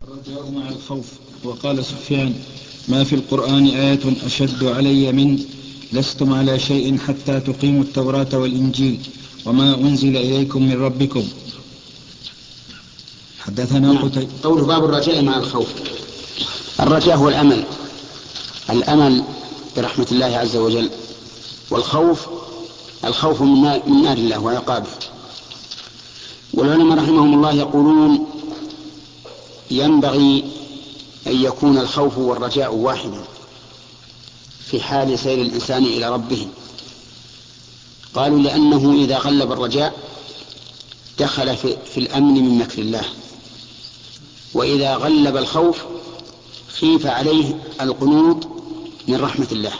الرجاء مع الخوف. وقال سفيان: ما في القرآن آية أشد علي من لستم على شيء حتى تقيموا التوراة والإنجيل وما أنزل إليكم من ربكم. حدثنا قول باب الرجاء مع الخوف. الرجاء هو الأمل برحمة الله عز وجل، والخوف الخوف من نار الله وعقابه. والعلماء رحمهم الله يقولون ينبغي أن يكون الخوف والرجاء واحدا في حال سير الإنسان إلى ربه. قالوا لأنه إذا غلب الرجاء دخل في الأمن من مكر الله، وإذا غلب الخوف خيف عليه القنوط من رحمة الله.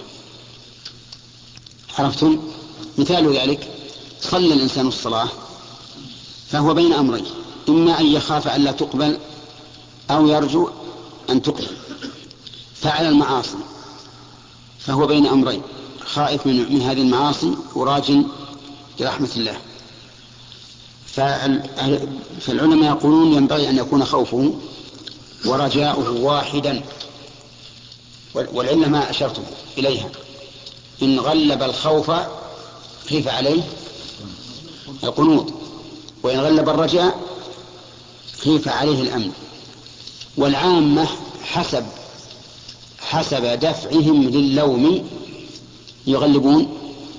عرفتم؟ مثال ذلك: صلى الإنسان الصلاة فهو بين أمرين، إما أن يخاف أن لا تقبل أو يرجو أن تقبل. فعل المعاصي فهو بين أمرين، خائف من هذه المعاصي وراج لرحمة الله. فالعلماء يقولون ينبغي أن يكون خوفه ورجاؤه واحدا، والعلة ما أشرتم إليها: إن غلب الخوف خيف عليه القنوط، وإن غلب الرجاء خيف عليه الأمن. والعامة حسب دفعهم للوم يغلبون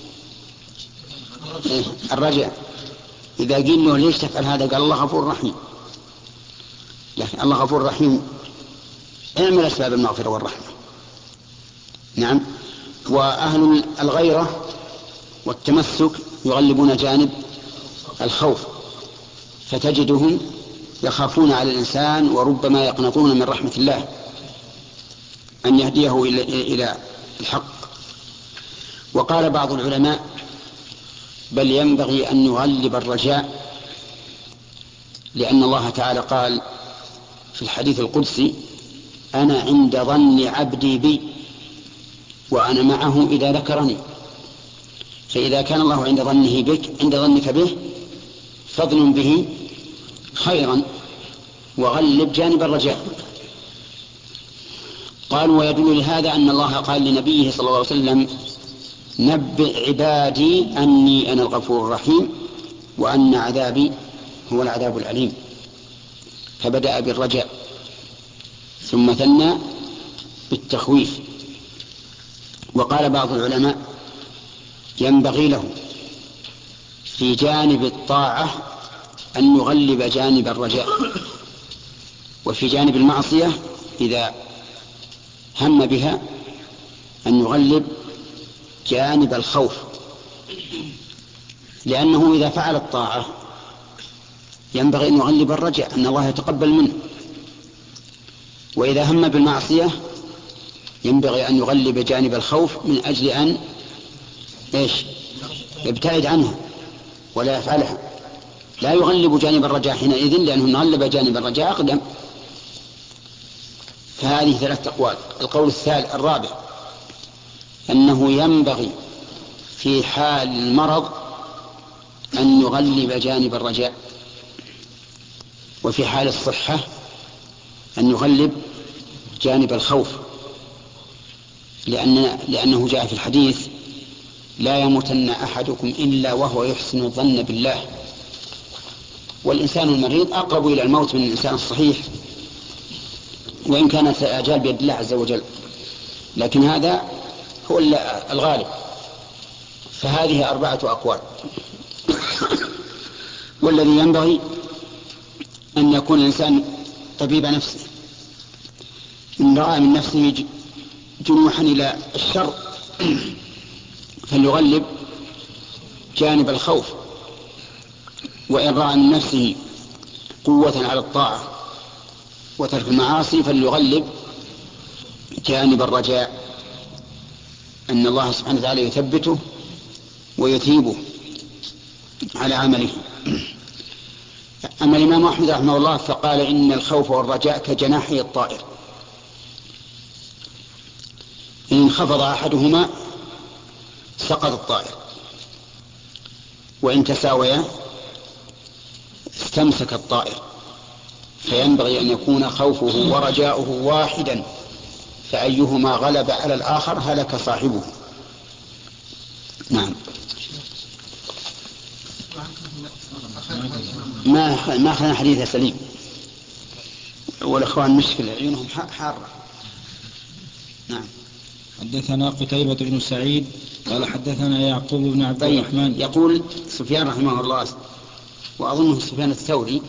الرجاء. إذا قيل له ليش تفعل هذا؟ قال الله غفور رحيم. لكن الله غفور رحيم، اعمل أسباب المغفرة والرحمة. نعم. وأهل الغيرة والتمسك يغلبون جانب الخوف، فتجدهم يخافون على الإنسان وربما يقنطون من رحمة الله أن يهديه إلى الحق. وقال بعض العلماء: بل ينبغي أن يغلب الرجاء، لأن الله تعالى قال في الحديث القدسي: أنا عند ظن عبدي بي وأنا معه إذا ذكرني. فإذا كان الله عند ظنك به فاظن به خيرا وغلب جانب الرجاء. قالوا: ويدل لهذا أن الله قال لنبيه صلى الله عليه وسلم: نبئ عبادي أني أنا الغفور الرحيم وأن عذابي هو العذاب الأليم. فبدأ بالرجاء ثم ثنى بالتخويف. وقال بعض العلماء: ينبغي له في جانب الطاعة أن يغلب جانب الرجاء، وفي جانب المعصية إذا هم بها أن يغلب جانب الخوف، لأنه إذا فعل الطاعة ينبغي أن يغلب الرجاء أن الله يتقبل منه، وإذا هم بالمعصية ينبغي أن يغلب جانب الخوف من أجل أن يبتعد عنها ولا يفعلها. لا يغلب جانب الرجاء حينئذ، لأنه غلب جانب الرجاء أقدم. فهذه 3 أقوال. القول الرابع أنه ينبغي في حال المرض أن يغلب جانب الرجاء، وفي حال الصحة أن يغلب جانب الخوف، لأنه جاء في الحديث: لا يموتن أحدكم إلا وهو يحسن الظن بالله. والإنسان المريض أقرب إلى الموت من الإنسان الصحيح، وإن كانت الآجال بيد الله عز وجل، لكن هذا هو الغالب. فهذه 4 أقوال. والذي ينبغي أن يكون الإنسان طبيب نفسه، إن رأى من نفسه جنوحا إلى الشر فليغلب جانب الخوف، وإن رأى من نفسه قوة على الطاعة وترك المعاصي فليغلب جانب الرجاء أن الله سبحانه وتعالى يثبته ويثيبه على عمله. أما الإمام أحمد رحمه الله فقال: إن الخوف والرجاء كجناحي الطائر، إن انخفض أحدهما سقط الطائر، وإن تساويا استمسك الطائر. فينبغي أن يكون خوفه ورجاؤه واحدا، فأيهما غلب على الآخر هلك صاحبه. نعم. ما أخذنا حديث سليم، والإخوان مشكلة عيونهم حارة. نعم. حدثنا قتيبة بن سعيد قال حدثنا يعقوب بن عبد الرحمن. يقول سفيان رحمه الله، وأظنه سفيان الثوري،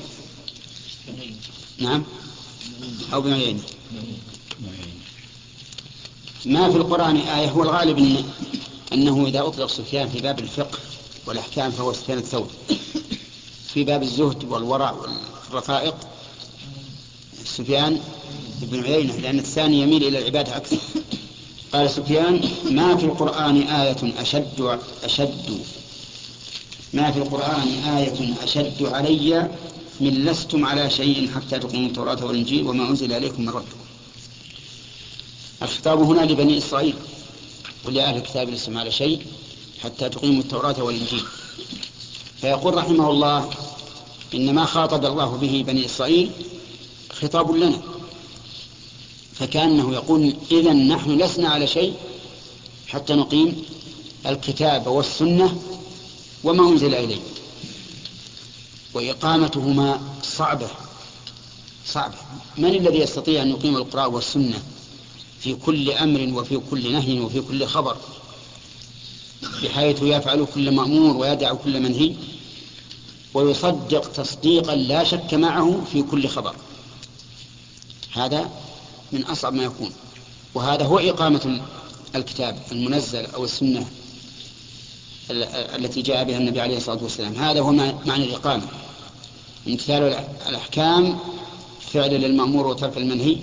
نعم، أو بن عيينة، ما في القرآن آية. هو الغالب أنه إذا أطلق سفيان في باب الفقه والأحكام فهو سفيان الثوري، في باب الزهد والورع والرقائق سفيان بن عيينة، لأن الثاني يميل إلى العبادة أكثر. قال سفيان: ما في القرآن آية أشد علي من لستم على شيء حتى تقيموا التوراة والإنجيل وما أنزل إليكم من ربكم. الخطاب هنا لبني إسرائيل ولأهل الكتاب لستم على شيء حتى تقيموا التوراة والإنجيل. فيقول رحمه الله: إنما خاطب الله به بني إسرائيل خطاب لنا، فكأنه يقول: إذن نحن لسنا على شيء حتى نقيم الكتاب والسنة وما أنزل إليه. وإقامتهما صعبة. من الذي يستطيع أن يقيم القرآن والسنة في كل أمر وفي كل نهي وفي كل خبر، بحيث يفعل كل مأمور ويدع كل منهي ويصدق تصديقا لا شك معه في كل خبر؟ هذا من أصعب ما يكون. وهذا هو إقامة الكتاب المنزل أو السنة التي جاء بها النبي عليه الصلاة والسلام. هذا هو معنى الإقامة: امتثال الأحكام، فعل للمأمور وترك المنهي،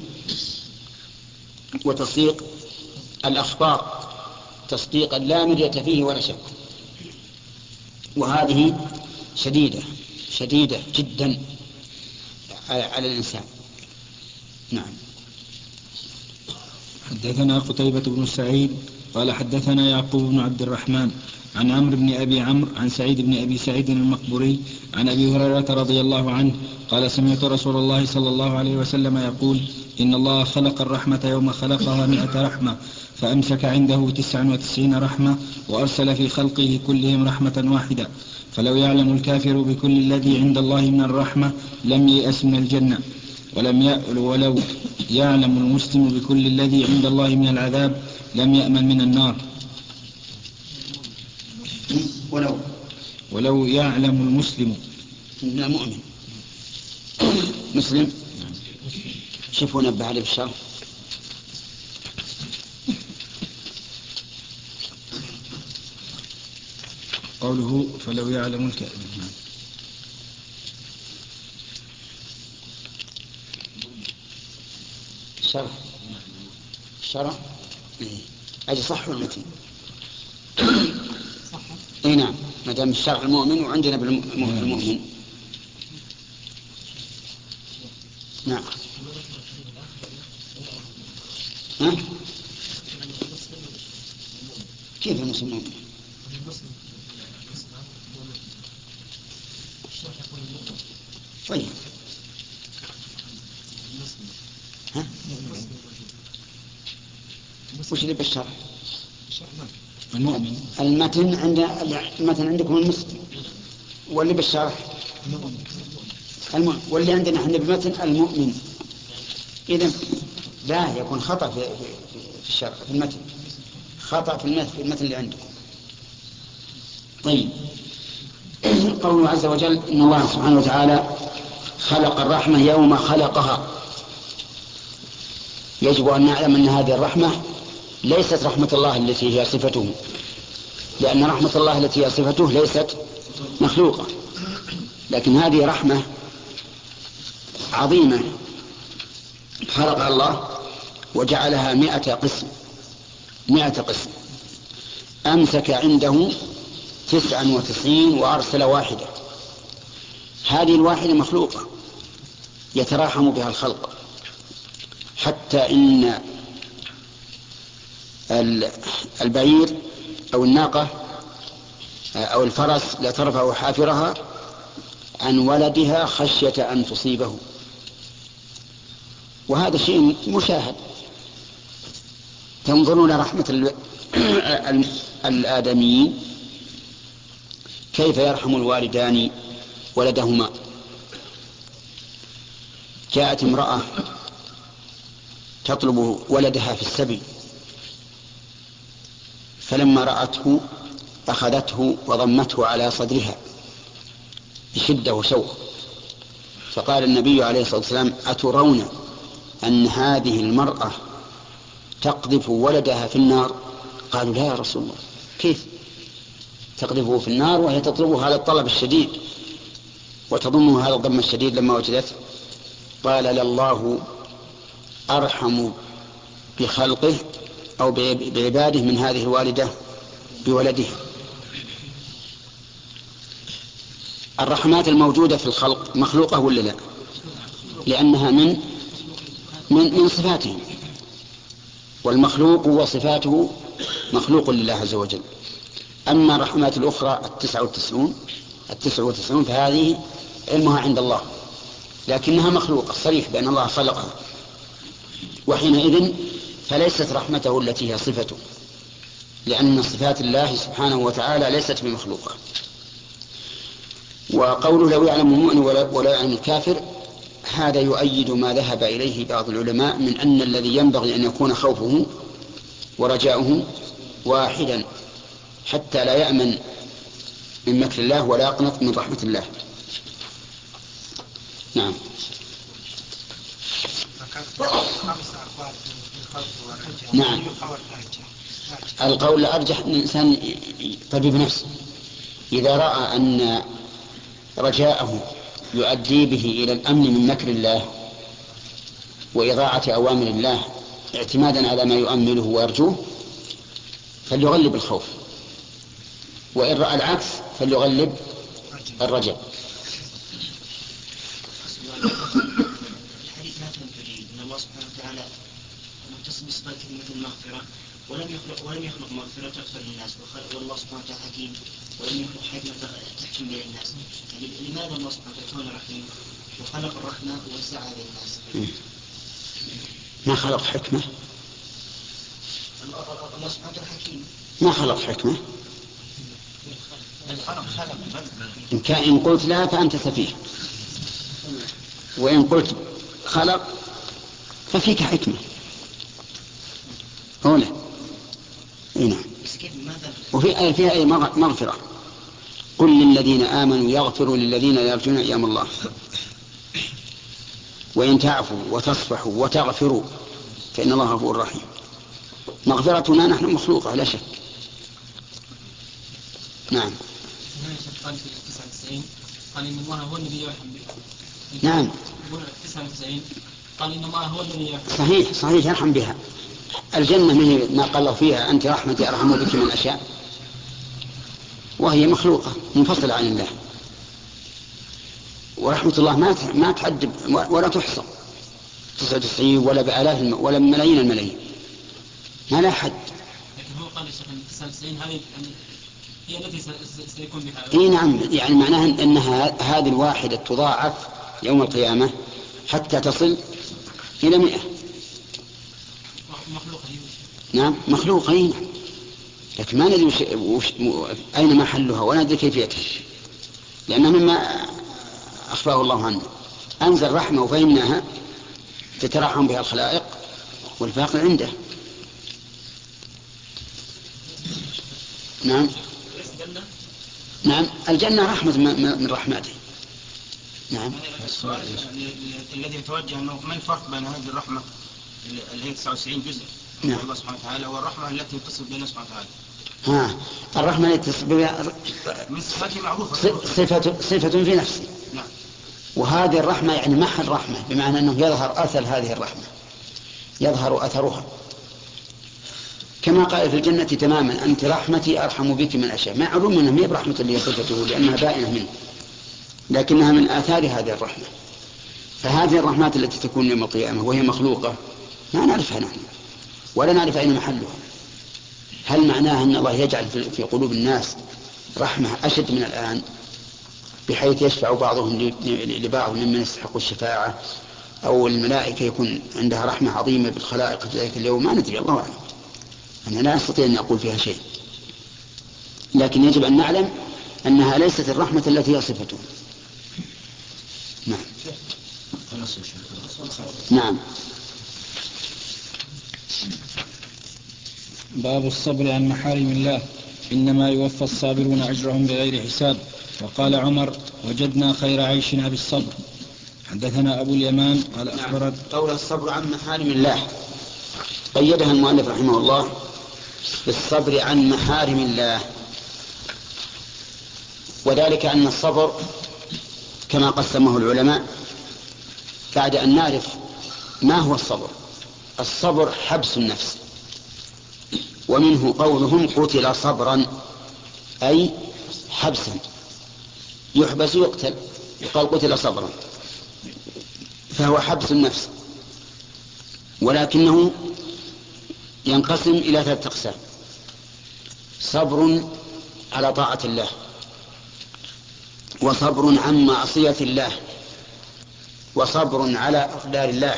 وتصديق الأخبار تصديقا لا مرية فيه ولا شك. وهذه شديدة جدا على الإنسان. نعم. حدثنا قتيبة بن سعيد قال حدثنا يعقوب بن عبد الرحمن عن عمرو بن أبي عمرو عن سعيد بن أبي سعيد المقبوري عن أبي هريرة رضي الله عنه قال: سمعت رسول الله صلى الله عليه وسلم يقول: إن الله خلق الرحمة يوم خلقها 100 رحمة، فأمسك عنده 99 رحمة، وأرسل في خلقه كلهم رحمة واحدة، فلو يعلم الكافر بكل الذي عند الله من الرحمة لم ييأس من الجنة، ولو يعلم المسلم بكل الذي عند الله من العذاب لم يأمن من النار. ولو يعلم المسلم من المؤمن مسلم. شوفوا نبه عليه بالشرح. قوله فلو يعلم الكافر. الشرع أجي صح والمتن صح. اي نعم، ما دام الشرع المؤمن وعندنا بالمؤمن. نعم. ها؟ كيف المسلمون؟ طيب. ها؟ وش اللي بالشرع؟ المؤمن. المتن عندكم المسلم، واللي بالشرح المؤمن، واللي عندنا احنا بالمتن المؤمن. إذن لا يكون خطأ في الشرع، في المتن خطأ في المتن اللي عندكم. طيب. قوله عز وجل: إن الله سبحانه وتعالى خلق الرحمة يوم خلقها. يجب أن نعلم أن هذه الرحمة ليست رحمة الله التي هي صفته، لأن رحمة الله التي هي صفته ليست مخلوقة، لكن هذه رحمة عظيمة خلقها الله وجعلها 100 قسم. أمسك عنده 99 وأرسل واحدة. هذه الواحدة مخلوقة يتراحم بها الخلق، حتى إن البعير أو الناقة أو الفرس لا ترفع حافرها عن ولدها خشية أن تصيبه، وهذا شيء مشاهد. تنظرون رحمة الآدميين كيف يرحم الوالدان ولدهما. جاءت امرأة تطلب ولدها في السبي، فلما رأته أخذته وضمته على صدرها بشدة وشوق، فقال النبي عليه الصلاة والسلام: أترون أن هذه المرأة تقذف ولدها في النار؟ قالوا: لا يا رسول الله، كيف تقذفه في النار وهي تطلبه هذا الطلب الشديد وتضمه هذا الضم الشديد لما وجدته؟ قال: لله أرحم بخلقه أو بعباده من هذه الوالدة بولدها. الرحمات الموجودة في الخلق مخلوقة ولا لا؟ لأنها من صفاتهم، والمخلوق وصفاته مخلوق لله عز وجل. أما الرحمات الأخرى 99 فهذه علمها عند الله، لكنها مخلوقة صريح بأن الله خلقها، وحينئذ فليست رحمته التي هي صفته، لأن صفات الله سبحانه وتعالى ليست بمخلوقة. وقوله لو يعلم المؤمن ولا يعلم الكافر، هذا يؤيد ما ذهب إليه بعض العلماء من أن الذي ينبغي أن يكون خوفه ورجاؤه واحدا، حتى لا يأمن من مكر الله ولا يقنط من رحمة الله. نعم. نعم. القول الأرجح أن الإنسان طبيب نفسه إذا رأى أن رجاءه يؤدي به إلى الأمن من مكر الله وإضاعة أوامر الله اعتمادا على ما يؤمله ويرجوه فليغلب الخوف، وإن رأى العكس فليغلب الرجاء. الحديث لا تنفري ان الله سبحانه وتعالى متصل بصفات كلمة المغفرة، ولم يخلق مغفرة تغفر للناس، والله سبحانه وتعالى حكيم ولم يخلق حكمة تحكم بين الناس. يعني لماذا الله سبحانه وتعالى كون رحيم وخلق الرحمة ووزعها بين الناس؟ ما خلق حكمة؟ الله سبحانه وتعالى حكيم. ما خلق حكمة. إن قلت لا فأنت سفيه، وإن قلت خلق ففيك حكمة. هنا نعم. وفيها أي مغفرة. قل للذين آمنوا يغفروا للذين يرجون أيام الله، وإن تعفوا وتصفحوا وتغفروا فإن الله غفور رحيم. مغفرتنا نحن مخلوقة لا شك. نعم. قال في 99 قال إن الله هو الذي يرحم به. نعم. 99 قال إن الله هو الذي يرحم. صحيح يرحم بها. الجنة من ما قال فيها أنت رحمتي أرحم بك من أشياء، وهي مخلوقة منفصلة عن الله، ورحمة الله ما تعد ولا تحصى 99 ولا بآلاف ولا ملايين الملايين، ما لا حد. لكن هو قال يا شيخ 99 هي التي سيكون بها. اي نعم، يعني معناها أنها هذه الواحدة تضاعف يوم القيامة حتى تصل إلى 100. مخلوقة. نعم مخلوقة. نعم. لكن ما ندري أين محلها ولا ندري كيفيتها، لأنها مما أخبره الله عنه. أنزل رحمة وفهمناها تترحم بها الخلائق والباقي عنده. نعم الجنة رحمة من رحمته. نعم. الذي يتوجه أنه ما الفرق بين هذه الرحمة اللي هي 99 جزء نعم. الله سبحانه وتعالى والرحمة التي تصل بين سبحانه وتعالى؟ الرحمة التي تصل بها من صفاته معروفة صفة في نفسه. نعم. وهذه الرحمة يعني محل رحمة، بمعنى أنه يظهر أثر هذه الرحمة، يظهر أثرها، كما قال في الجنة تماما أنت رحمتي أرحم بك من أشياء. ما علوم أنها ما هي برحمة اللي صفته لأنها بائنة منه، لكنها من آثار هذه الرحمة. فهذه الرحمات التي تكون يوم القيامة وهي مخلوقة ما نعرفها نحن ولا نعرف أين محلها. هل معناها أن الله يجعل في قلوب الناس رحمة أشد من الآن بحيث يشفع بعضهم لبعض ممن يستحق الشفاعة أو الملائكة يكون عندها رحمة عظيمة بالخلائق في ذلك اليوم، ما ندري، الله أعلم. أنا لا أستطيع أن أقول فيها شيء، لكن يجب أن نعلم أنها ليست الرحمة التي هي صفته. نعم. نعم. باب الصبر عن محارم الله، إنما يوفى الصابرون أجرهم بغير حساب. وقال عمر: وجدنا خير عيشنا بالصبر. حدثنا أبو اليمان قال أخبرت. قول الصبر عن محارم الله قيدها المؤلف رحمه الله بالصبر عن محارم الله، وذلك أن الصبر كما قسمه العلماء بعد أن نعرف ما هو الصبر. الصبر حبس النفس، ومنه قولهم قتل صبرا، أي حبسا، يحبس يقتل، يقال قتل صبرا، فهو حبس النفس، ولكنه ينقسم إلى 3 أقسام: صبر على طاعة الله، وصبر عن معصية الله، وصبر على أقدار الله.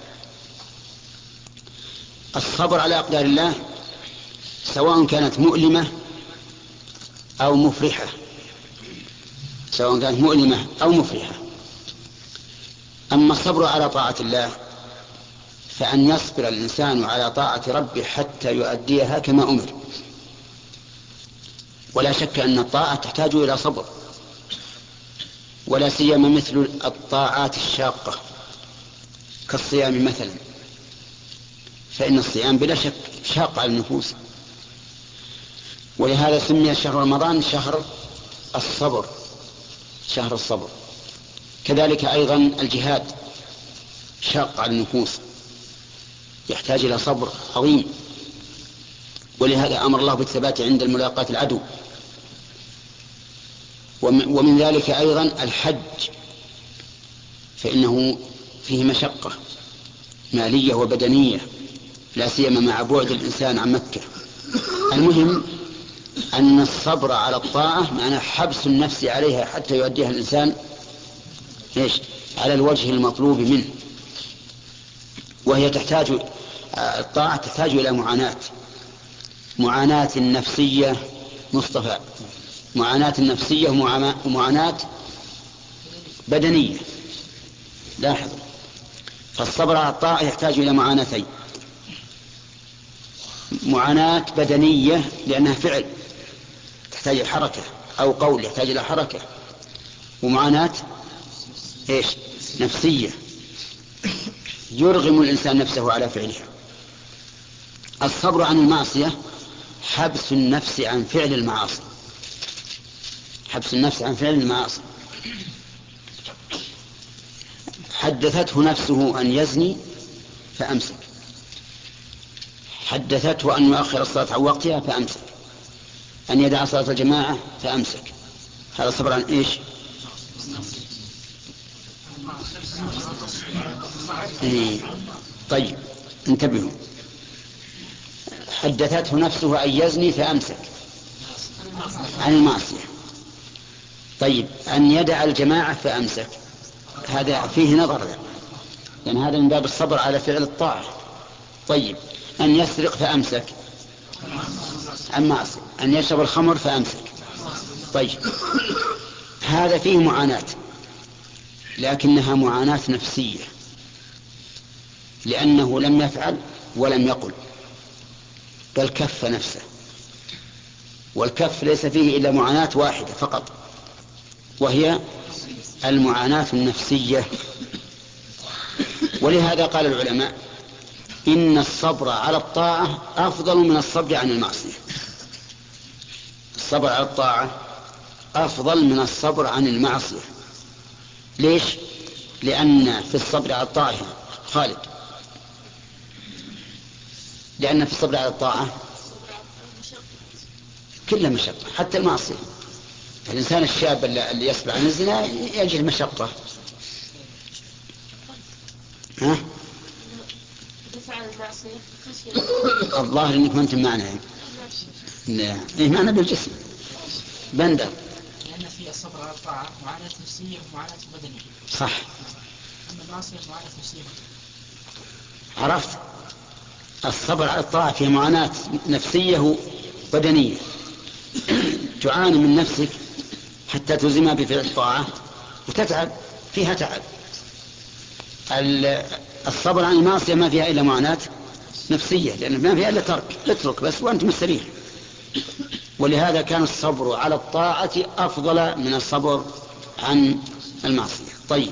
الصبر على أقدار الله سواء كانت مؤلمة أو مفرحة، سواء كانت مؤلمة أو مفرحة. أما الصبر على طاعة الله فأن يصبر الإنسان على طاعة ربه حتى يؤديها كما أمر، ولا شك أن الطاعة تحتاج إلى صبر، ولا سيما مثل الطاعات الشاقة كالصيام مثلا، فإن الصيام بلا شك شاق على النفوس، ولهذا سمي شهر رمضان شهر الصبر، شهر الصبر. كذلك أيضا الجهاد شاق على النفوس، يحتاج إلى صبر عظيم، ولهذا أمر الله بالثبات عند الملاقاة العدو. ومن ذلك أيضا الحج، فإنه فيه مشقة مالية وبدنية، لا سيما مع بعد الإنسان عن مكة. المهم أن الصبر على الطاعة معناه حبس النفس عليها حتى يؤديها الإنسان على الوجه المطلوب منه، وهي تحتاج، الطاعة تحتاج إلى معاناة نفسية مصطفى، معاناة نفسية ومعاناة بدنية. لاحظوا، فالصبر على الطاعة يحتاج إلى معاناتين: معاناة بدنية لأنها فعل تحتاج إلى حركة، أو قول يحتاج إلى حركة، ومعاناة نفسية يرغم الإنسان نفسه على فعلها. الصبر عن المعصية حبس النفس عن فعل المعاصي، حبس النفس عن فعل المعاصي. حدثته نفسه أن يزني فأمسك، حدثته أن يؤخر الصلاة عن وقتها فأمسك، أن يدع صلاة الجماعة فأمسك. هذا صبر عن إيش؟ طيب انتبهوا، حدثته نفسه أن يزني فأمسك عن المعصية. طيب أن يدع الجماعة فأمسك، هذا فيه نظر، لأن هذا من باب الصبر على فعل الطاعة. طيب أن يسرق فأمسك عن معصية، أن يشرب الخمر فأمسك. طيب هذا فيه معاناة، لكنها معاناة نفسية، لأنه لم يفعل ولم يقل، بل كف نفسه، والكف ليس فيه إلا معاناة واحدة فقط، وهي المعاناة النفسية. ولهذا قال العلماء إن الصبر على الطاعة أفضل من الصبر عن المعصية. الصبر على الطاعة أفضل من الصبر عن المعصية. ليش؟ لأن في الصبر على الطاعة خالد، لأن في الصبر على الطاعة كل مشقة، حتى المعصية. الإنسان الشاب اللي يصبر عن الزنا يجد مشقة. ها؟ الظاهر إنك ما أنت معنا. لا، إيه معنا بالجسم بندر. لأن في الصبر على الطاعة معاناة نفسية ومعاناة بدنية. صح. أما عرفت؟ الصبر على الطاعة فيه معاناة نفسية وبدنية. تعاني من نفسك حتى تلزمها بفعل الطاعة وتتعب فيها تعب. الصبر عن المعصية ما فيها إلا معاناة نفسية، لأن ما فيها إلا ترك، اترك بس وأنت مستريح. ولهذا كان الصبر على الطاعة أفضل من الصبر عن المعصية. طيب،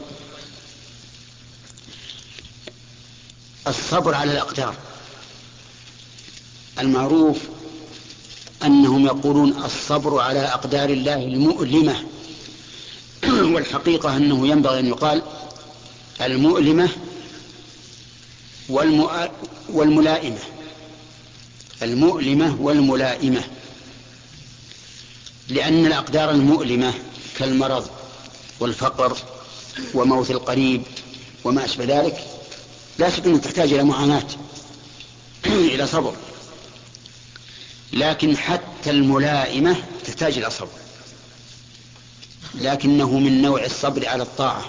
الصبر على الأقدار، المعروف أنهم يقولون الصبر على أقدار الله المؤلمة، والحقيقة أنه ينبغي أن يقال المؤلمة والملائمة، المؤلمة والملائمة، لأن الأقدار المؤلمة كالمرض والفقر وموت القريب وما أشبه ذلك لا شك أنها تحتاج إلى معاناة إلى صبر، لكن حتى الملائمة تحتاج إلى صبر، لكنه من نوع الصبر على الطاعة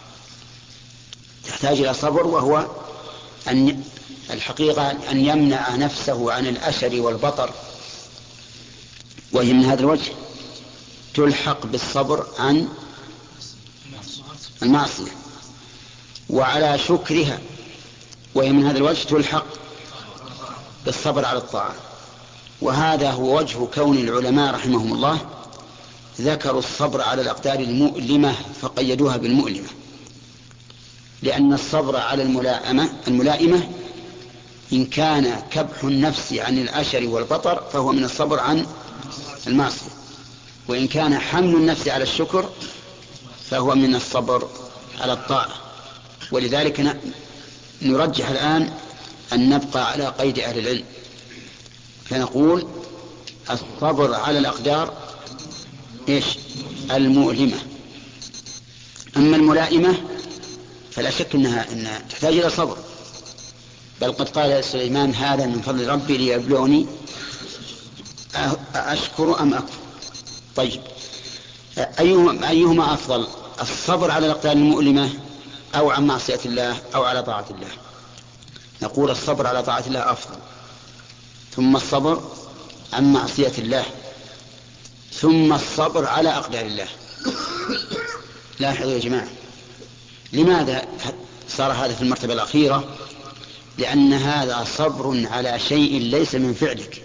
تحتاج إلى صبر، وهو الحقيقة أن يمنع نفسه عن الأشر والبطر، وهي من هذا الوجه تلحق بالصبر عن المعصية، وعلى شكرها، وهي من هذا الوجه تلحق بالصبر على الطاعة. وهذا هو وجه كون العلماء رحمهم الله ذكروا الصبر على الأقدار المؤلمة فقيدوها بالمؤلمة، لأن الصبر على الملائمة إن كان كبح النفس عن الأشر والبطر فهو من الصبر عن المعصية، وإن كان حمل النفس على الشكر فهو من الصبر على الطاعة. ولذلك نرجح الآن أن نبقى على قيد أهل العلم، فنقول الصبر على الأقدار إيش؟ المؤلمة. أما الملائمة فلا شك أنها تحتاج إلى صبر، بل قد قال سليمان هذا من فضل ربي ليبلوني أشكر أم أكفر. طيب، أيهما أفضل، الصبر على الأقدار المؤلمة أو عن معصية الله أو على طاعة الله؟ نقول الصبر على طاعة الله أفضل، ثم الصبر عن معصية الله، ثم الصبر على أقدار الله. لاحظوا يا جماعة، لماذا صار هذا في المرتبة الأخيرة؟ لأن هذا صبر على شيء ليس من فعلك،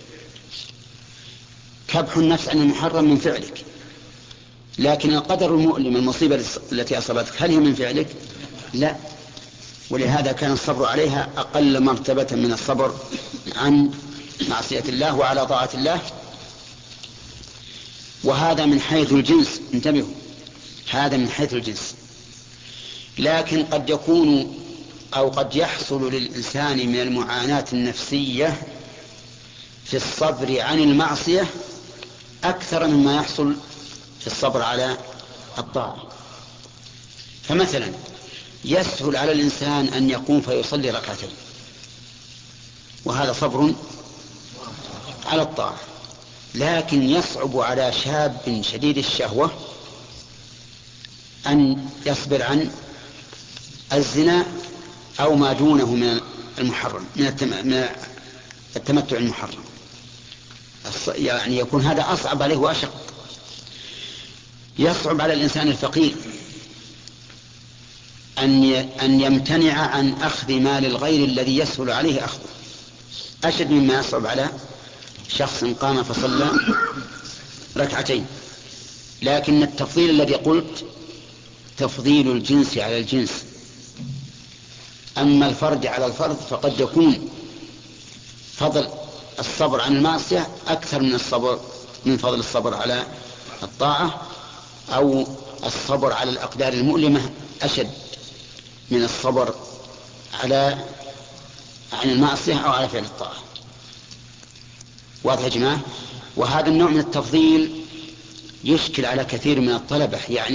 كبح النفس عن المحرم من فعلك، لكن القدر المؤلم المصيبة التي أصابتك هل هي من فعلك؟ لا، ولهذا كان الصبر عليها أقل مرتبة من الصبر عن معصية الله وعلى طاعة الله. وهذا من حيث الجنس، انتبهوا، هذا من حيث الجنس. لكن قد يكون أو قد يحصل للإنسان من المعاناة النفسية في الصبر عن المعصية أكثر مما يحصل في الصبر على الطاعة. فمثلا يسهل على الإنسان أن يقوم فيصلي ركعتين، وهذا صبر على الطاعة، لكن يصعب على شاب شديد الشهوة أن يصبر عن الزنا أو ما دونه من المحرم، من التمتع المحرم، يعني يكون هذا أصعب عليه وأشق. يصعب على الإنسان الفقير أن يمتنع عن أخذ مال الغير الذي يسهل عليه أخذه، أشد مما يصعب على شخص قام فصلى ركعتين. لكن التفضيل الذي قلت تفضيل الجنس على الجنس، أما الفرد على الفرد فقد يكون فضل الصبر عن المعصية أكثر من فضل الصبر على الطاعة، أو الصبر على الأقدار المؤلمة أشد من الصبر عن المعصية أو على فعل الطاعة. واضح يا جماعة؟ وهذا النوع من التفضيل يشكل على كثير من الطلبة،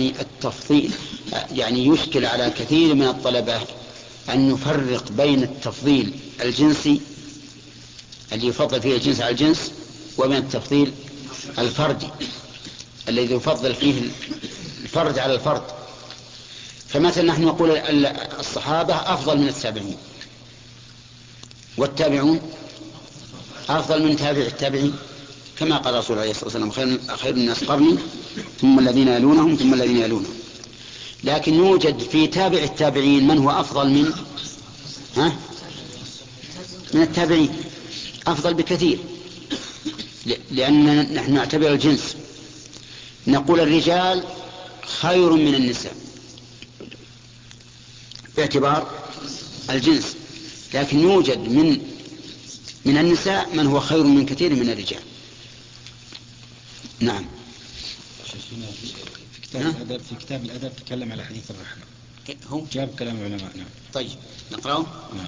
يعني يشكل على كثير من الطلبة أن يفرق بين التفضيل الجنسي الذي يفضل فيه الجنس على الجنس، وبين التفضيل الفردي الذي يفضل فيه الفرد على الفرد. فمثلا نحن نقول الصحابة أفضل من التابعين، والتابعون أفضل من تابع التابعين، كما قال رسول الله عليه الصلاة والسلام خير الناس قرني ثم الذين يلونهم ثم الذين يلونهم. لكن يوجد في تابع التابعين من هو أفضل من التابعين، أفضل بكثير، لأن نحن نعتبر الجنس، نقول الرجال خير من النساء باعتبار الجنس، لكن يوجد من النساء من هو خير من كثير من الرجال. نعم. في كتاب الأدب تكلم على حديث الرحمة، هو جاب كلام العلماء. نعم. طيب نقرأه. نعم.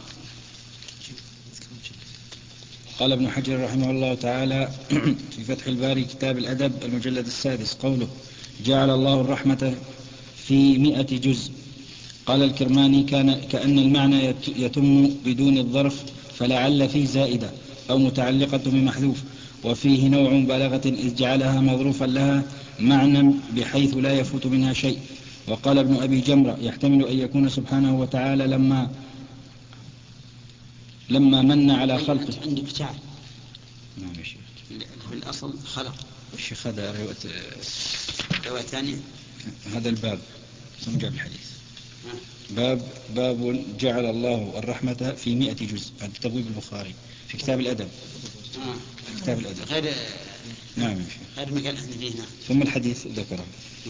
قال ابن حجر رحمه الله تعالى في فتح الباري كتاب الأدب المجلد السادس قوله جعل الله الرحمة في 100 جزء. قال الكرماني كأن المعنى يتم بدون الظرف، فلعل فيه زائدة أو متعلقة بمحذوف، وفيه نوع مبالغة إذ جعلها مظروفا لها معنى بحيث لا يفوت منها شيء. وقال ابن أبي جمرة يحتمل أن يكون سبحانه وتعالى لما من على خلقه. عندك جعل. نعم يا شيخ. في الأصل خلق. الشيخ هذا رواية ثانية. هذا الباب ثم جاب الحديث. باب جعل الله الرحمة في 100 جزء. هذا تبويب البخاري في كتاب الأدب. في كتاب الأدب. غير. نعم يا شيخ. غير مكان احنا فيه. نعم. ثم الحديث ذكره. نعم.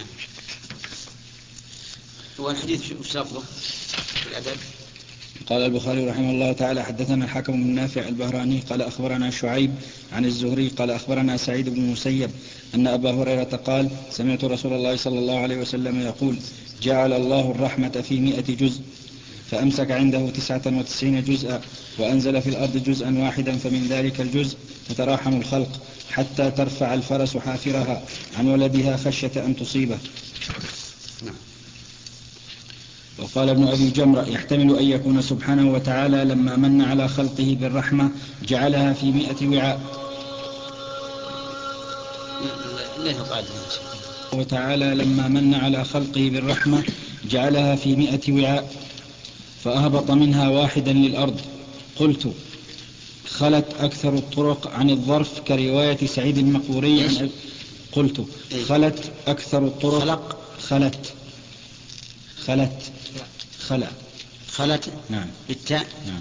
هو الحديث وش لفظه في الأدب؟ قال البخاري رحمه الله تعالى حدثنا الحكم بن نافع البهراني قال أخبرنا شعيب عن الزهري قال أخبرنا سعيد بن المسيب أن أبا هريرة قال سمعت رسول الله صلى الله عليه وسلم يقول جعل الله الرحمة في 100 جزء، فأمسك عنده 99 جزءا، وأنزل في الأرض جزءا واحدا، فمن ذلك الجزء تتراحم الخلق حتى ترفع الفرس حافرها عن ولدها خشية أن تصيبه. وقال ابن أبي جمرة يحتمل أن يكون سبحانه وتعالى لما من على خلقه بالرحمة جعلها في 100 وعاء. وتعالى لما من على خلقه بالرحمة جعلها في 100 وعاء، فأهبط منها واحدا للأرض. قلت خلت أكثر الطرق عن الظرف كرواية سعيد المقبوري عن قلت خلت أكثر الطرق خلت نعم بالتاء. نعم.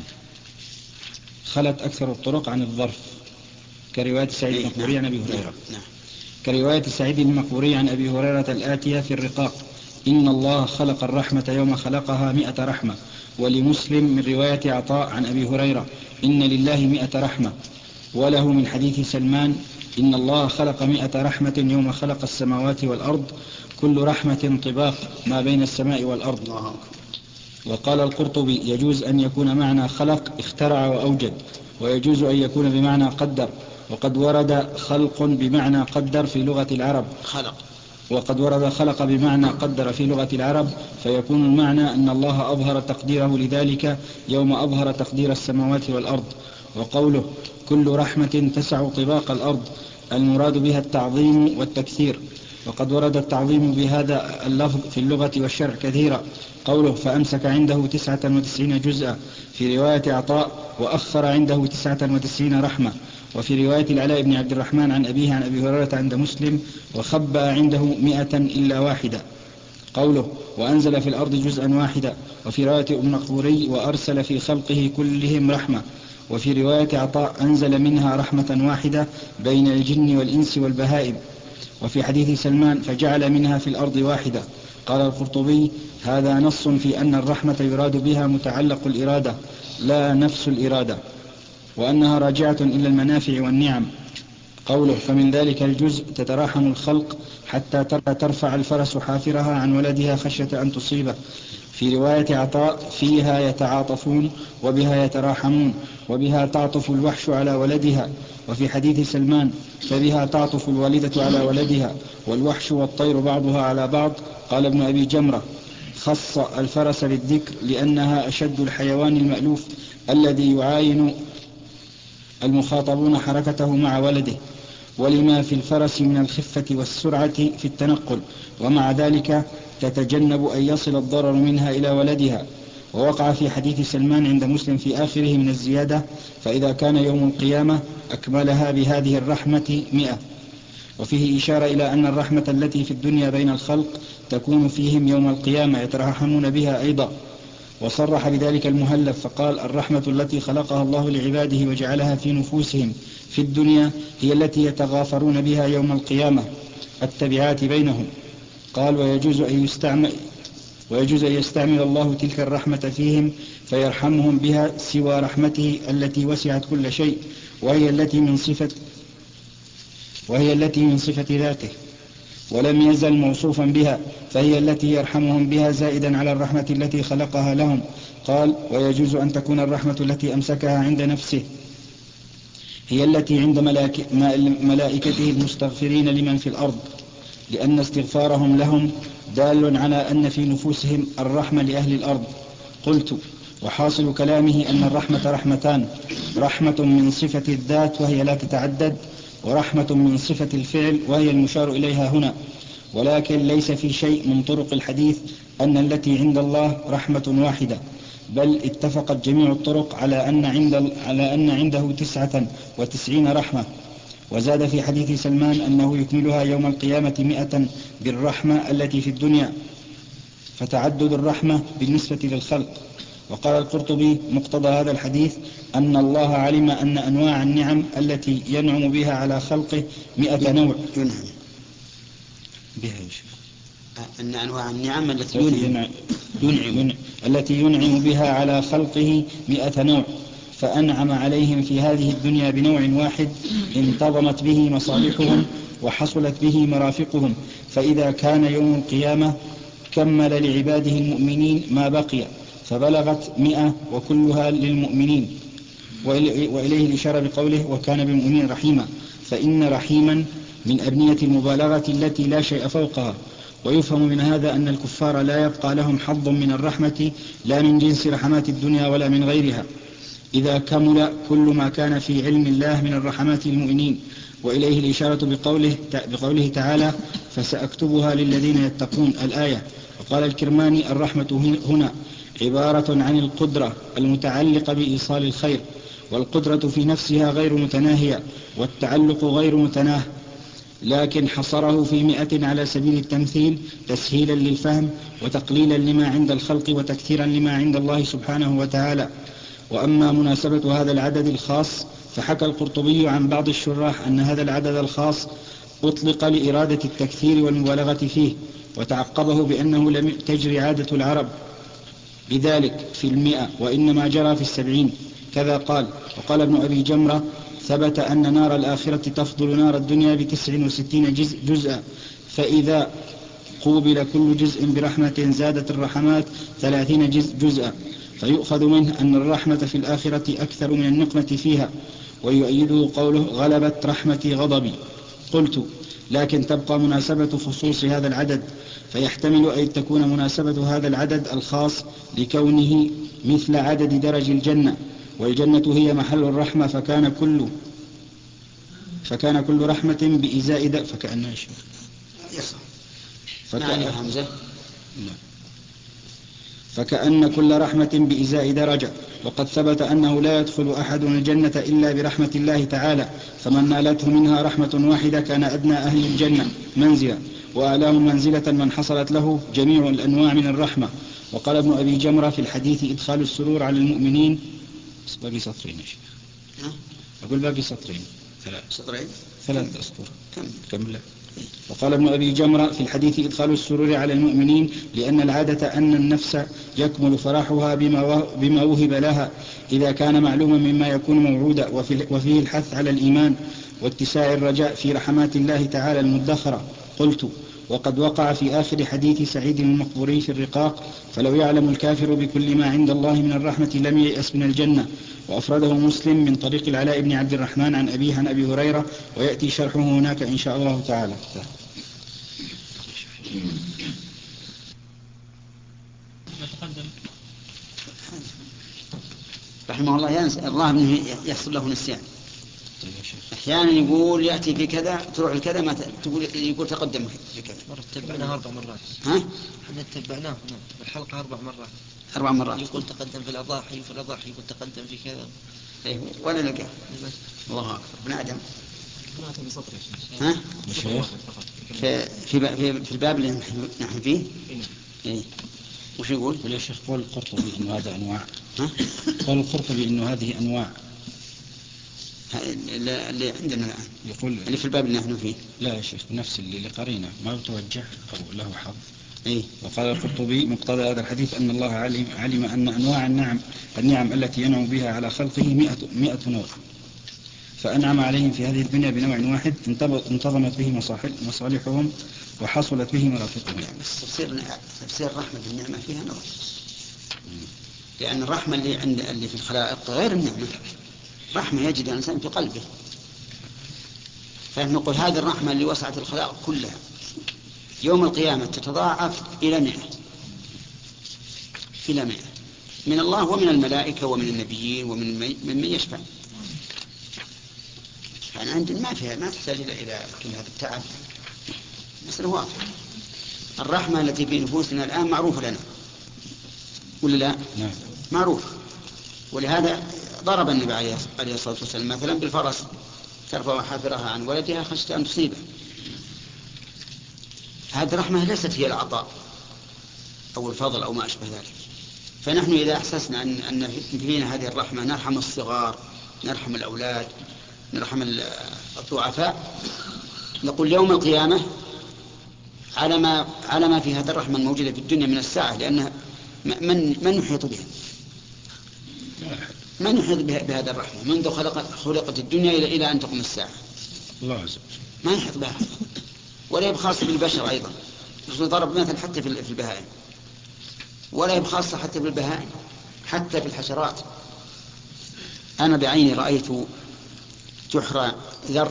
خلت أكثر الطرق عن الظرف كرواية سعيد المقبوري عن أبي هريرة. نعم. كرواية سعيد المقبوري عن أبي هريرة الآتية في الرقاق إن الله خلق الرحمة يوم خلقها 100 رحمة. ولمسلم من رواية عطاء عن أبي هريرة إن لله 100 رحمة. وله من حديث سلمان إن الله خلق 100 رحمة يوم خلق السماوات والأرض، كل رحمة طباق ما بين السماء والأرض. وقال القرطبي يجوز أن يكون معنى خلق اخترع وأوجد، ويجوز أن يكون بمعنى قدر، وقد ورد خلق بمعنى قدر في لغة العرب وقد ورد خلق بمعنى قدر في لغة العرب، فيكون المعنى أن الله أظهر تقديره لذلك يوم أظهر تقدير السماوات والأرض. وقوله كل رحمة تسع طباق الأرض المراد بها التعظيم والتكثير، وقد ورد التعظيم بهذا اللفظ في اللغة والشرع كثيرا. قوله فأمسك عنده 99 جزءا في رواية عطاء وأخر عنده 99 رحمة. وفي رواية العلاء بن عبد الرحمن عن أبيه عن أبي هريرة عند مسلم وخبأ عنده 100 إلا واحدة. قوله وأنزل في الأرض جزءا واحدا. وفي رواية ابن مقبوري وأرسل في خلقه كلهم رحمة. وفي رواية عطاء أنزل منها رحمة واحدة بين الجن والإنس والبهائم. وفي حديث سلمان فجعل منها في الأرض واحدة. قال القرطبي هذا نص في أن الرحمة يراد بها متعلق الإرادة لا نفس الإرادة، وأنها راجعة إلى المنافع والنعم. قوله فمن ذلك الجزء تتراحم الخلق حتى ترفع الفرس حافرها عن ولدها خشية أن تصيبه. في رواية عطاء فيها يتعاطفون وبها يتراحمون وبها تعطف الوحش على ولدها. وفي حديث سلمان فبها تعطف الوالدة على ولدها والوحش والطير بعضها على بعض. قال ابن أبي جمرة خص الفرس بالذكر لأنها أشد الحيوان المألوف الذي يعاين المخاطبون حركته مع ولده. ولما في الفرس من الخفة والسرعة في التنقل، ومع ذلك تتجنب أن يصل الضرر منها إلى ولدها. ووقع في حديث سلمان عند مسلم في آخره من الزيادة: فإذا كان يوم القيامة أكملها بهذه الرحمة 100. وفيه إشارة إلى أن الرحمة التي في الدنيا بين الخلق تكون فيهم يوم القيامة يترحمون بها أيضا. وصرح بذلك المهلب فقال: الرحمة التي خلقها الله لعباده وجعلها في نفوسهم في الدنيا هي التي يتغافرون بها يوم القيامة التبعات بينهم. قال: ويجوز أن يستعمل الله تلك الرحمة فيهم فيرحمهم بها سوى رحمته التي وسعت كل شيء، وهي التي من صفة ذاته ولم يزل موصوفا بها، فهي التي يرحمهم بها زائدا على الرحمة التي خلقها لهم. قال: ويجوز أن تكون الرحمة التي أمسكها عند نفسه هي التي عند ملائكته المستغفرين لمن في الأرض، لأن استغفارهم لهم دال على أن في نفوسهم الرحمة لأهل الأرض. قلت: وحاصل كلامه أن الرحمة رحمتان: رحمة من صفة الذات وهي لا تتعدد، ورحمة من صفة الفعل وهي المشار إليها هنا. ولكن ليس في شيء من طرق الحديث أن التي عند الله رحمة واحدة، بل اتفقت جميع الطرق على أن عنده 99 رحمة. وزاد في حديث سلمان أنه يكملها يوم القيامة 100 بالرحمة التي في الدنيا، فتعدد الرحمة بالنسبة للخلق. وقال القرطبي: مقتضى هذا الحديث أن الله علم أن أنواع النعم التي ينعم بها على خلقه 100 نوع. أن أنواع النعم التي ينعم بها على خلقه 100 نوع، فأنعم عليهم في هذه الدنيا بنوع واحد انتظمت به مصالحهم وحصلت به مرافقهم، فإذا كان يوم القيامة كمل لعباده المؤمنين ما بقي، فبلغت 100 وكلها للمؤمنين. وإليه الإشارة بقوله: وكان بالمؤمنين رحيما، فإن رحيما من أبنية المبالغة التي لا شيء فوقها. ويفهم من هذا أن الكفار لا يبقى لهم حظ من الرحمة، لا من جنس رحمات الدنيا ولا من غيرها، إذا كمل كل ما كان في علم الله من الرحمات للمؤمنين. وإليه الإشارة بقوله تعالى: فسأكتبها للذين يتقون الآية. وقال الكرماني: الرحمة هنا عبارة عن القدرة المتعلقة بإيصال الخير، والقدرة في نفسها غير متناهية، والتعلق غير متناه، لكن حصره في 100 على سبيل التمثيل تسهيلا للفهم وتقليلا لما عند الخلق وتكثيرا لما عند الله سبحانه وتعالى. وأما مناسبة هذا العدد الخاص فحكى القرطبي عن بعض الشراح أن هذا العدد الخاص أطلق لإرادة التكثير والمبالغة فيه، وتعقبه بأنه لم تجري عادة العرب بذلك في 100 وإنما جرى في 70 كذا قال. وقال ابن أبي جمرة: ثبت أن نار الآخرة تفضل نار الدنيا ب69 جزءا، فإذا قوبل كل جزء برحمة زادت الرحمات 30 جزءا، فيؤخذ منه أن الرحمة في الآخرة أكثر من النقمة فيها. ويؤيده قوله: غلبت رحمتي غضبي. قلت: لكن تبقى مناسبة خصوص هذا العدد، فيحتمل أن تكون مناسبة هذا العدد الخاص لكونه مثل عدد درج الجنة، والجنة هي محل الرحمة، فكان كل رحمة بإزاء فكأن كل رحمة بإزاء درجة. وقد ثبت أنه لا يدخل أحد الجنة إلا برحمة الله تعالى، فمن نالته منها رحمة واحدة كان أدنى أهل الجنة منزلة، وأعلاهم منزلة من حصلت له جميع الأنواع من الرحمة. وقال ابن أبي جمرة في الحديث: إدخال السرور على المؤمنين. باقي سطرين يا شيخ. أقول باقي سطرين. 3 أسطر. كمل. وقال ابن أبي جمرة في الحديث: إدخال السرور على المؤمنين، لأن العادة أن النفس يكمل فرحها بما وهب لها إذا كان معلوما مما يكون موعودا، وفيه الحث على الإيمان واتساع الرجاء في رحمات الله تعالى المدخرة. قلت: وقد وقع في آخر حديث سعيد المقبوري في الرقاق: فلو يعلم الكافر بكل ما عند الله من الرحمة لم ييأس من الجنة. وأفرده مسلم من طريق العلاء بن عبد الرحمن عن أبيه عن أبي هريرة، ويأتي شرحه هناك إن شاء الله تعالى. رحمه الله الله أنه يحصل له نسيان. يا شيخ. أحيانا يقول يأتي في كذا تروح الكذا ما تقول يقول تقدم في كذا. مرة تبعناه 4 مرات. ها؟ احنا تبعناه بالحلقة 4 مرات. 4 مرات. يقول تقدم في الأضاحي وفي الأضاحي يقول تقدم في كذا. أيه ولا لقى. الله أكبر ابن آدم. ها؟ شيخ. في الباب اللي نحن فيه. إيه. وش يقول؟ يا شيخ قول القرطبي إنه هذا أنواع. ها؟ قول القرطبي إنه هذه أنواع. اللي عندنا الآن. يقول اللي في الباب اللي نحن فيه. لا يا شيخ نفس اللي قرينه ما يتوجه أو له حظ. إيه؟ وقال القرطبي مقتضى هذا الحديث أن الله علم أن أنواع النعم التي ينعم بها على خلقه 100 نوع، فأنعم عليهم في هذه الدنيا بنوع واحد انتظمت به مصالحهم وحصلت به مرافقهم. يعني تفسير الرحمة بالنعمة فيها نوع، لأن الرحمة اللي في الخلائق غير النعمة. رحمة يجد الإنسان في قلبه، فنقول هذه الرحمة اللي وسعت الخلائق كلها يوم القيامة تتضاعف إلى 100 من الله ومن الملائكة ومن النبيين ومن من يشفع. يعني عندنا ما تحتاج إلى كل هذا التعب، مثل واضح. الرحمة التي في نفوسنا الآن معروفة لنا ولا لا؟ نعم. معروف. ولهذا ضرب النبي عليه الصلاة والسلام مثلا بالفرس ترفع حافرها عن ولدها خشية أن تصيبه. هذه الرحمة ليست هي العطاء أو الفضل أو ما أشبه ذلك. فنحن إذا أحسسنا أن فينا هذه الرحمة نرحم الصغار، نرحم الأولاد، نرحم الضعفاء، نقول يوم القيامة على ما في هذه الرحمة الموجودة في الدنيا من الساعة، لأنها من يحيط بها؟ من يحيط بهذه الرحمة منذ خلقت الدنيا إلى أن تقوم الساعة؟ الله عز وجل. ما يحيط بها ولا يبخاص بالبشر أيضا. ضرب مثل حتى في البهائم، ولا يبخاص حتى بالبهائم، حتى في الحشرات. أنا بعيني رأيت جحر ذر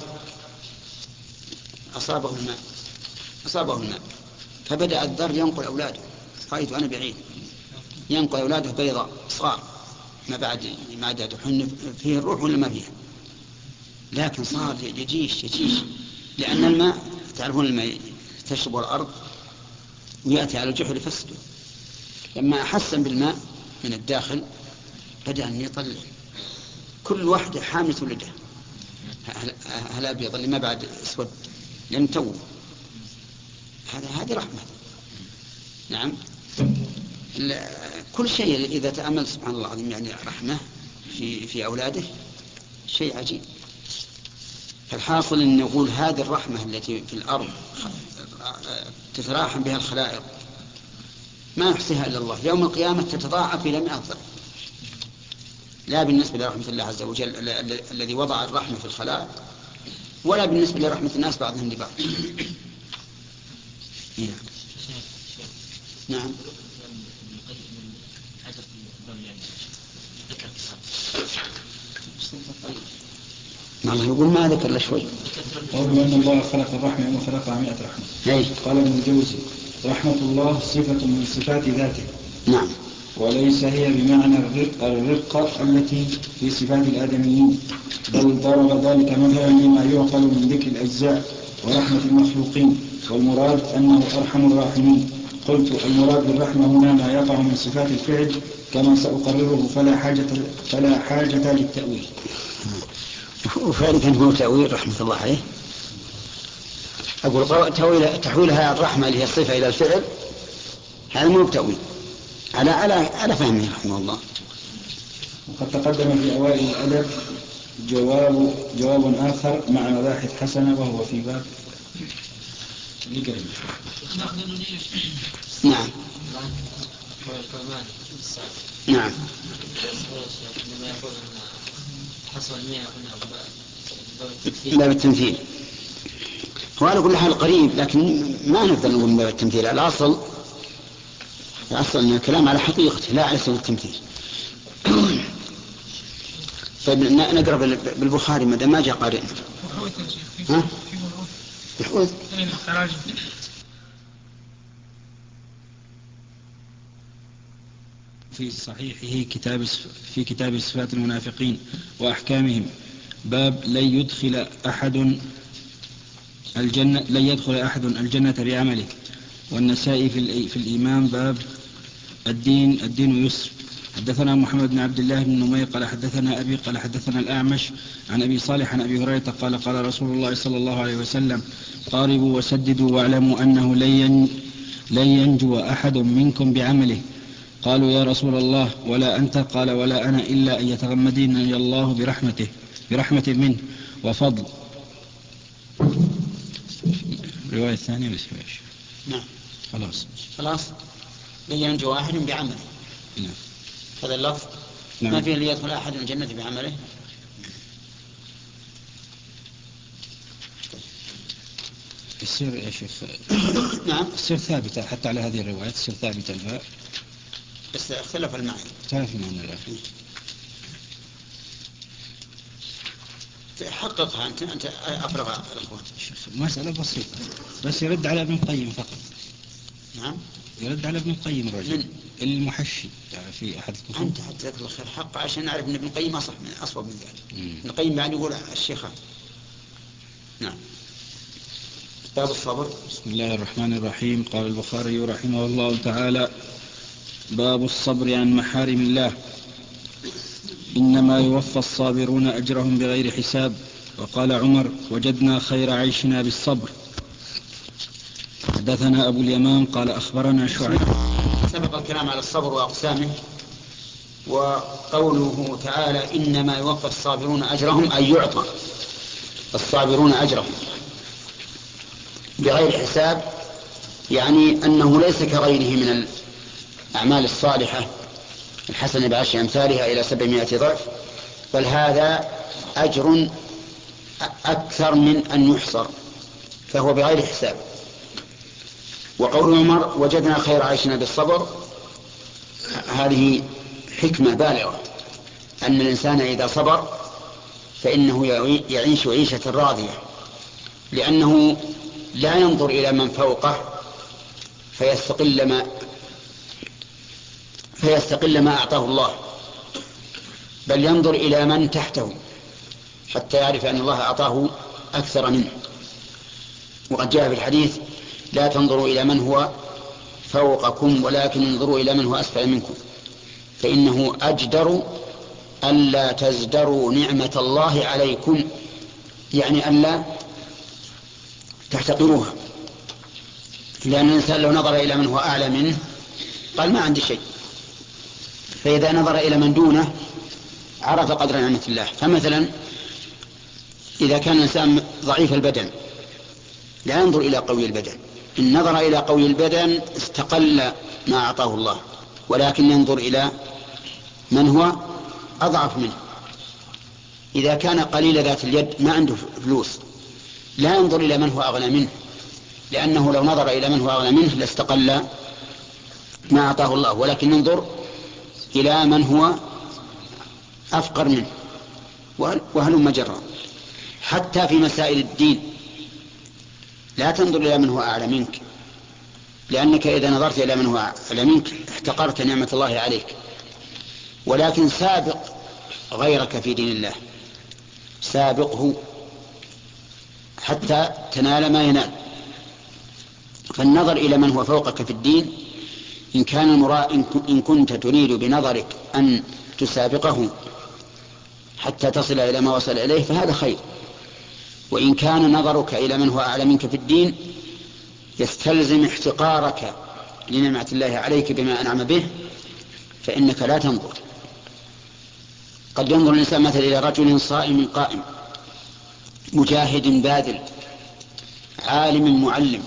أصابه الماء فبدأ الذر ينقل أولاده. رأيت أنا بعيني ينقل أولاده بيضاء صغار، ما بعد ما عاد تحن فيه الروح ولا ما فيه، لكن صار يجيش لأن الماء تعرفون الماء تشرب الأرض ويأتي على الجحر يفسده. لما أحسن بالماء من الداخل بدأ أن يطلع كل واحدة حاملة ولدها، هل أبيض اللي ما بعد اسود لأن تو هذه رحمة. نعم. كل شيء إذا تأمل سبحان الله العظيم يعني رحمة في أولاده شيء عجيب. فالحاصل أن نقول هذه الرحمة التي في الأرض تتراحم بها الخلائق ما يحصيها إلا الله، يوم القيامة تتضاعف إلى 100 ضعف. لا بالنسبة لرحمة الله عز وجل الذي وضع الرحمة في الخلائق، ولا بالنسبة لرحمة الناس بعضهم لبعض. نعم. الله يقول ما ذكر له شوي. قالوا أن الله خلق الرحمة وما خلقها 100 رحمة. قال ابن الجوزي رحمة الله صفة من صفات ذاته. نعم. وليس هي بمعنى الرقة التي في صفات الآدميين، بل ضرب ذلك مثلا لما يعقل من ذكر الأجزاء ورحمة المخلوقين، والمراد أنه أرحم الراحمين. قلت المراد بالرحمة هنا ما يقع من صفات الفعل كما سأقرره فلا حاجة للتأويل. وفعلا كان هو تأويل رحمة الله عليه. أقول تحويلها الرحمة اللي هي الصفة إلى الفعل هذا مو بتأويل على فهمه رحمه الله. وقد تقدم في أوائل الأدب جواب آخر مع مباحث حسنة وهو في باب نعم. نعم. باب التمثيل هو على كل حال قريب، لكن ما نقدر نقول من باب التمثيل. الأصل أن الكلام على حقيقته لا على سبيل التمثيل. طيب نقرأ بالبخاري ماذا ما جاء قارئ. ها؟ بحوث في صحيحه في كتاب صفات المنافقين وأحكامهم، باب لن يدخل أحد الجنة بعمله. والنسائي في الإيمان باب الدين يسر. حدثنا محمد بن عبد الله بن نمير قال حدثنا أبي قال حدثنا الأعمش عن أبي صالح عن أبي هريرة قال قال رسول الله صلى الله عليه وسلم قاربوا وسددوا واعلموا أنه لن ينجو أحد منكم بعمله. قالوا يا رسول الله ولا أنت؟ قال ولا أنا إلا أن يتغمدني الله برحمة منه وفضل. الرواية الثانية بس نعم خلاص لن ينجو أحد بعمله. نعم. هذا اللفظ نعم. ما فيه ليدخل أحد الجنة بعمله. السير يا شيخ نعم السير ثابتة حتى على هذه الروايات السير ثابتة بس اختلف المعنى. الآن حققها أنت أفرغ الأخوان. مسألة بسيطة بس يرد على ابن القيم فقط. نعم يرد على ابن القيم الرجل المحشي في أحد الكتب. أنت حتى تدخل الخير حق عشان نعرف أن ابن القيم أصوب من ذلك. ابن القيم بعد يقول الشيخان. نعم. باب الصبر. بسم الله الرحمن الرحيم. قال البخاري رحمه الله تعالى باب الصبر عن محارم الله. إنما يوفى الصابرون أجرهم بغير حساب. وقال عمر وجدنا خير عيشنا بالصبر. حدثنا أبو اليمان قال أخبرنا شعيب. سبق الكلام على الصبر وأقسامه. وقوله تعالى إنما يوفى الصابرون أجرهم أي يعطى الصابرون أجرهم بغير حساب، يعني أنه ليس كغيره من الأعمال الصالحة الحسنة بعشر أمثالها إلى 700 ضعف، بل هذا أجر أكثر من أن يحصر، فهو بغير حساب. وقول عمر وجدنا خير عيشنا بالصبر، هذه حكمة بالغة، أن الإنسان إذا صبر فإنه يعيش عيشة راضية، لأنه لا ينظر إلى من فوقه فيستقل ما أعطاه الله، بل ينظر إلى من تحته حتى يعرف أن الله أعطاه أكثر منه. وقد جاء في الحديث لا تنظروا إلى من هو فوقكم ولكن انظروا إلى من هو أسفل منكم، فإنه أجدر ألا تزدروا نعمة الله عليكم، يعني ألا تحتقروها. لأن الإنسان لو نظر إلى من هو أعلى منه قال ما عندي شيء، فإذا نظر إلى من دونه عرف قدر نعمة الله. فمثلا إذا كان الإنسان ضعيف البدن لا ينظر إلى قوي البدن، إن نظر إلى قوي البدن استقل ما أعطاه الله، ولكن ينظر إلى من هو أضعف منه. إذا كان قليل ذات اليد ما عنده فلوس لا ينظر إلى من هو أغنى منه، لأنه لو نظر إلى من هو أغنى منه لاستقل ما أعطاه الله، ولكن ينظر إلى من هو أفقر منه. وهلم جرا. حتى في مسائل الدين لا تنظر إلى من هو أعلى منك، لأنك إذا نظرت إلى من هو أعلى منك احتقرت نعمة الله عليك. ولكن سابق غيرك في دين الله، سابقه حتى تنال ما ينال. فالنظر إلى من هو فوقك في الدين إن كنت تريد بنظرك أن تسابقه حتى تصل إلى ما وصل إليه فهذا خير. وإن كان نظرك إلى من هو أعلى منك في الدين يستلزم احتقارك لنعمة الله عليك بما أنعم به فإنك لا تنظر. قد ينظر الإنسان مثلا إلى رجل صائم قائم مجاهد باذل عالم معلم،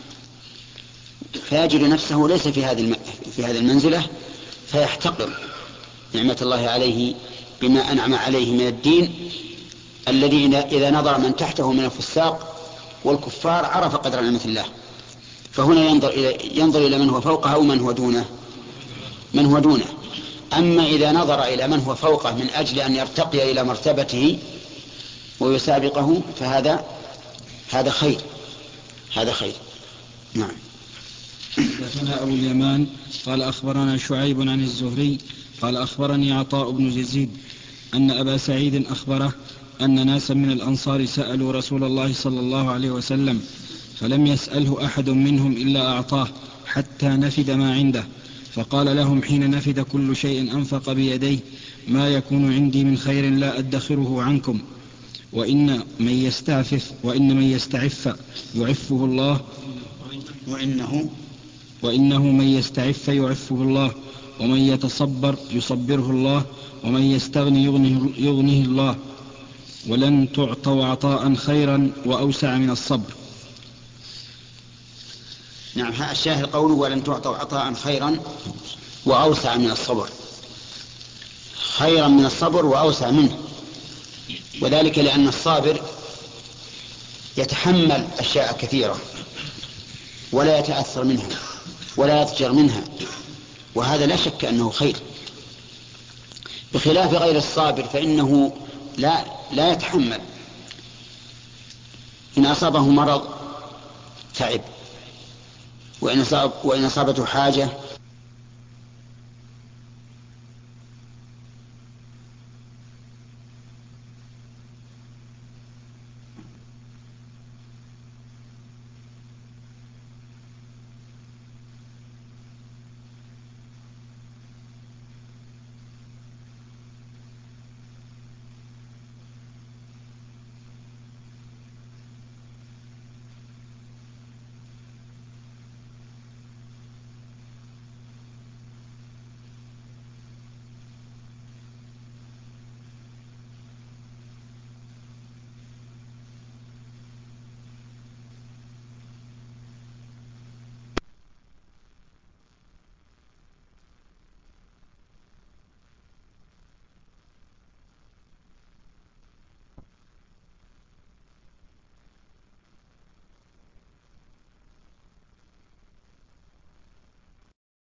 فيجد نفسه ليس في هذه المنزلة فيحتقر نعمة الله عليه بما أنعم عليه من الدين الذي إذا نظر من تحته من الفساق والكفار عرف قدر نعمة الله. فهنا ينظر إلى من هو فوقه أو من هو دونه. أما إذا نظر إلى من هو فوقه من أجل أن يرتقي إلى مرتبته ويسابقه فهذا خير. نعم. حدثنا أبو اليمان قال أخبرنا شعيب عن الزهري قال أخبرني عطاء بن يزيد أن أبا سعيد أخبره أن ناسا من الأنصار سألوا رسول الله صلى الله عليه وسلم فلم يسأله أحد منهم إلا أعطاه حتى نفد ما عنده، فقال لهم حين نفد كل شيء أنفق بيديه: ما يكون عندي من خير لا أدخره عنكم، وإن من يستعف يعفه الله، وإنه من يستعف يعفه الله، ومن يتصبر يصبره الله، ومن يستغني يغنيه الله، ولن تعطوا عطاء خيرا وأوسع من الصبر. نعم، الشاهد قوله ولن تعطوا عطاء خيرا وأوسع من الصبر، خيرا من الصبر وأوسع منه، وذلك لأن الصابر يتحمل أشياء كثيرة ولا يتأثر منها ولا يضجر منها، وهذا لا شك أنه خير، بخلاف غير الصابر فإنه لا يتحمل. إن أصابه مرض تعب، وإن أصابته حاجة